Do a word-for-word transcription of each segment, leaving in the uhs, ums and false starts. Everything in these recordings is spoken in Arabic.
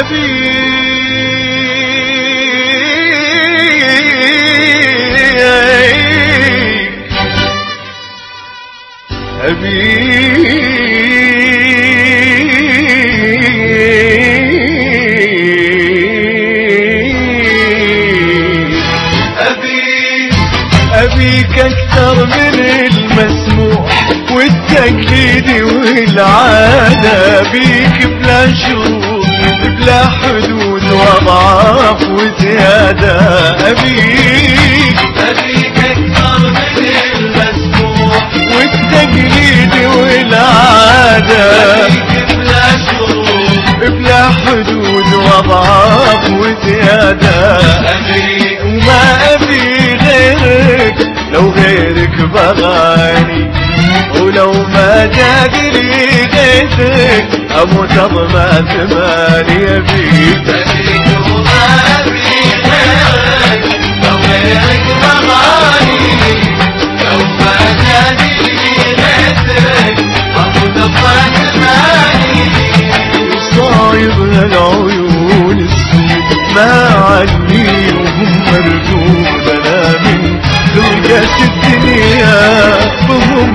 أبيك أكثر من المسموح والتقليد والعادة، أبيك بلا شروط بلا حدود وأضعاف وزيادة. أبيك أبيك أكثر من المسموح والتقليد والعادة، أبيك بلا شروط بلا حدود وأضعاف وزيادة. أبيك وما أبي غيرك، لو غيرك بغاني، ولو ما جاقلي غيثك أموت أضمى ثماني. أبيك أبيك وما أبي غيرك، لو غيرك بغاني، لو ما جاني غيثك أموت أضمى ثماني. صايب هالعيون السود ما عني وهم مردود، أنا من زوجات الدنيا بهم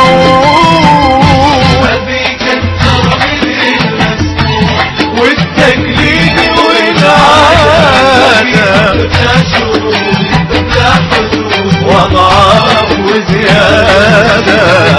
موعود. أبيك أكثر من المسموح والتقليد والعادة، بلا شروط بلا حدود وضعاف وزيادة.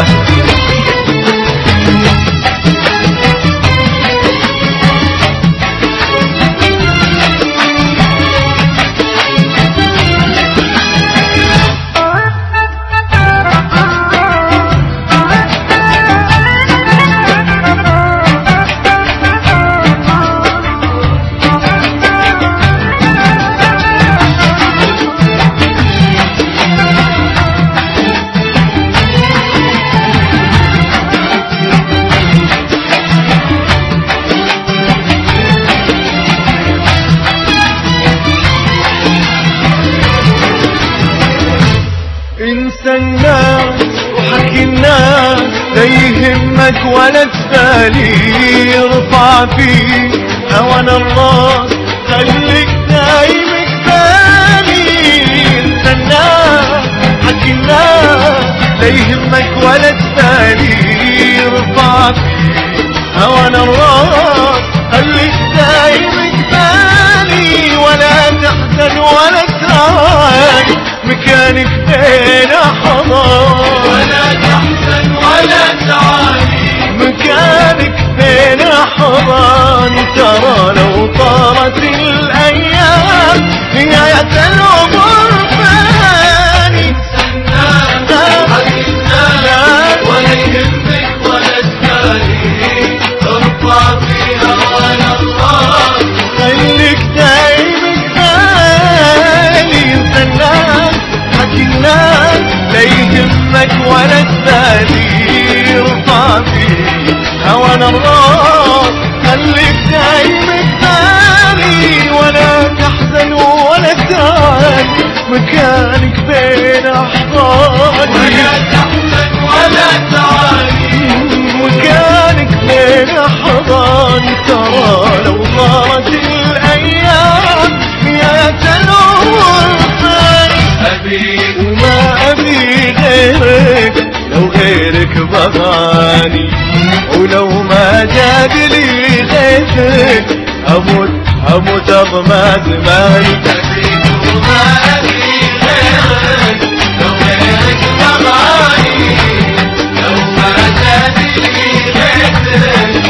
انسى الناس وحكي الناس لا يهمك ولا تبالي، ارفع فيه هوانا الراس خليك دايم بالي. انسى الناس حكي الناس لا يهمك ولا تبالي، ارفع فيه هوانا الراس خليك دايم بالي. ولا تحزن ولا تراعي مكانك بين أحضان، ولا تحزن ولا تعاني مكانك بين أحضان. ترى لو طارت الأيام نهاية العمر فاني. ولا يهمك ولا تبالي، ارفع فيها وانا الله خليك دايمك بالي. انسى الناس حكي الناس لا يهمك ولا تبالي، ارفع فيه هوانا الراس خليك دايمك بالي. ولا تحزن ولا تراعي مكانك بين أحضان، ولا تحزن ولا تعاني مكانك بين أحضان. ترى لو طارت الأيام نهاية العمر فاني. أبيك وما أبي غيرك، لو غيرك بغاني، ولو ما جاقلي غيثك أموت أموت أضمى زماني. أبيك وما أبي غيرك، لو غيرك بغاني، لو ما جاني غيرك